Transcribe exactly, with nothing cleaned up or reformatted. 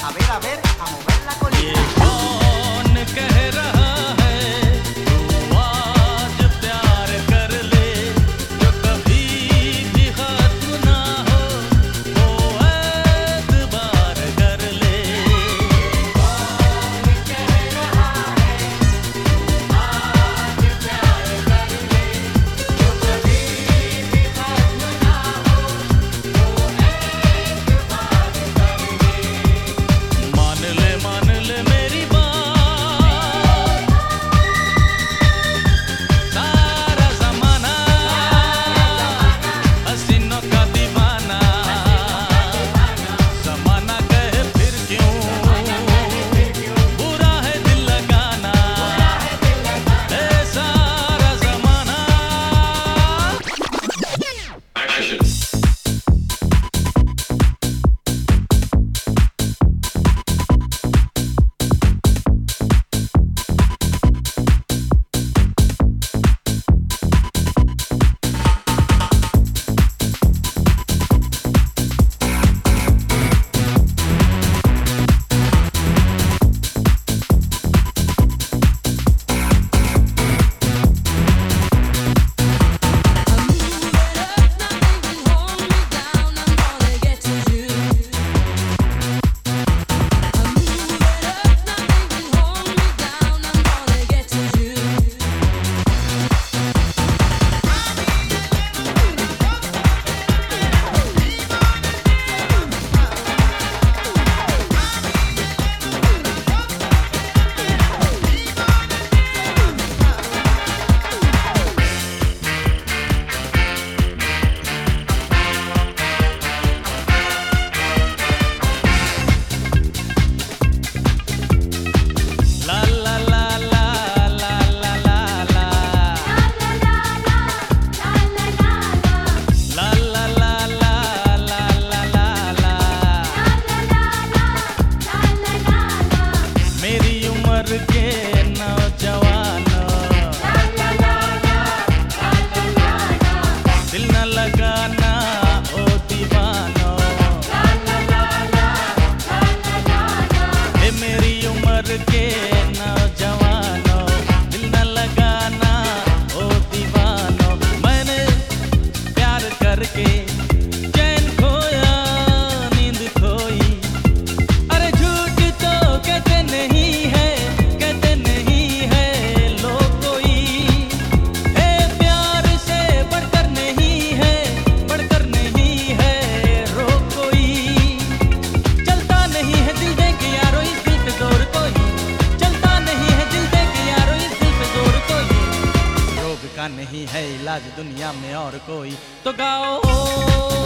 A ver, a ver, a mover la colita. ये कौन कह रहा है तू आज प्यार कर ले, जो कभी भी खत्म ना हो वो एतबार कर ले। कौन कह रहा है तू आज प्यार कर ले, जो कभी भी खत्म ना हो वो एतबार कर ले। मान ले मान ले मेरी बात, सारा जमाना हसीनों का दीवाना। जमाना कहे फिर क्यों, बुरा है दिल लगाना, ए सारा जमाना। La la la la la la la la, la la la la la la la। मेरी उम्र के नौजवानों, दिल न लगाना ओ दीवानों। ए मेरी उम्र के नौजवानों, दिल न लगाना ओ दीवानों। मैंने प्यार करके चैन खोया, नींद खोई। अरे झूठ तो कहते नहीं है, कहते नहीं है लोग कोई। ए प्यार से बढ़कर नहीं है, बढ़कर नहीं है रोग कोई। चलता नहीं है दिल दे के यारो इस दिल पे जोर कोई, चलता नहीं है दिल दे के यारो इस दिल पे जोर कोई। इस रोग का नहीं है इलाज दुनिया में और कोई। तो गाओ